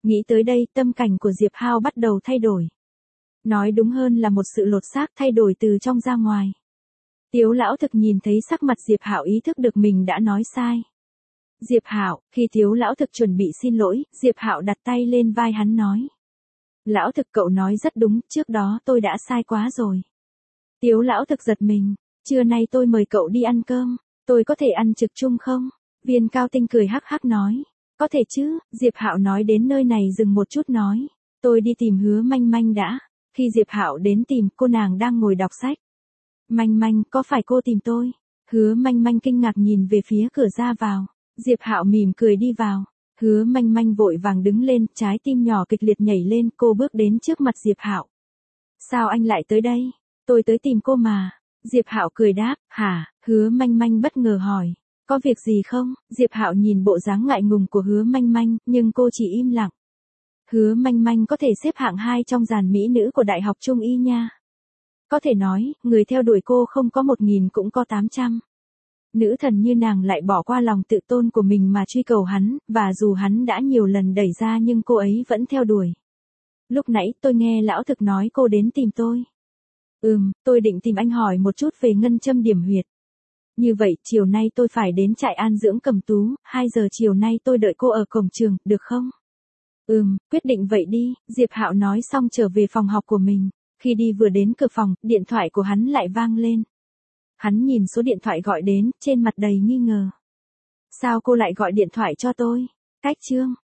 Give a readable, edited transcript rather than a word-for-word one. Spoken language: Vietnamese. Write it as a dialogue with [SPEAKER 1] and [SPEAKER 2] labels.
[SPEAKER 1] Nghĩ tới đây, tâm cảnh của Diệp Hao bắt đầu thay đổi. Nói đúng hơn là một sự lột xác thay đổi từ trong ra ngoài. Tiếu lão thực nhìn thấy sắc mặt Diệp Hạo ý thức được mình đã nói sai. Diệp Hạo, khi Tiếu lão thực chuẩn bị xin lỗi, Diệp Hạo đặt tay lên vai hắn nói. Lão thực cậu nói rất đúng, trước đó tôi đã sai quá rồi. Tiếu lão thực giật mình, trưa nay tôi mời cậu đi ăn cơm, tôi có thể ăn trực chung không? Viên Cao Tinh cười hắc hắc nói. Có thể chứ, Diệp Hạo nói đến nơi này dừng một chút nói. Tôi đi tìm Hứa Manh Manh đã. Khi Diệp Hạo đến tìm, cô nàng đang ngồi đọc sách. Manh Manh, có phải cô tìm tôi? Hứa Manh Manh kinh ngạc nhìn về phía cửa ra vào. Diệp Hạo mỉm cười đi vào. Hứa Manh Manh vội vàng đứng lên, trái tim nhỏ kịch liệt nhảy lên, cô bước đến trước mặt Diệp Hạo. Sao anh lại tới đây? Tôi tới tìm cô mà. Diệp Hạo cười đáp, hả? Hứa Manh Manh bất ngờ hỏi. Có việc gì không? Diệp Hạo nhìn bộ dáng ngại ngùng của Hứa Manh Manh, nhưng cô chỉ im lặng. Hứa Manh Manh có thể xếp hạng 2 trong dàn mỹ nữ của Đại học Trung Y nha. Có thể nói, người theo đuổi cô không có 1000 cũng có 800. Nữ thần như nàng lại bỏ qua lòng tự tôn của mình mà truy cầu hắn, và dù hắn đã nhiều lần đẩy ra nhưng cô ấy vẫn theo đuổi. Lúc nãy tôi nghe lão thực nói cô đến tìm tôi. Tôi định tìm anh hỏi một chút về ngân châm điểm huyệt. Như vậy, chiều nay tôi phải đến trại an dưỡng Cẩm Tú, 2 giờ chiều nay tôi đợi cô ở cổng trường, được không? Quyết định vậy đi, Diệp Hạo nói xong trở về phòng học của mình. Khi đi vừa đến cửa phòng, điện thoại của hắn lại vang lên. Hắn nhìn số điện thoại gọi đến, trên mặt đầy nghi ngờ. Sao cô lại gọi điện thoại cho tôi? Cách chương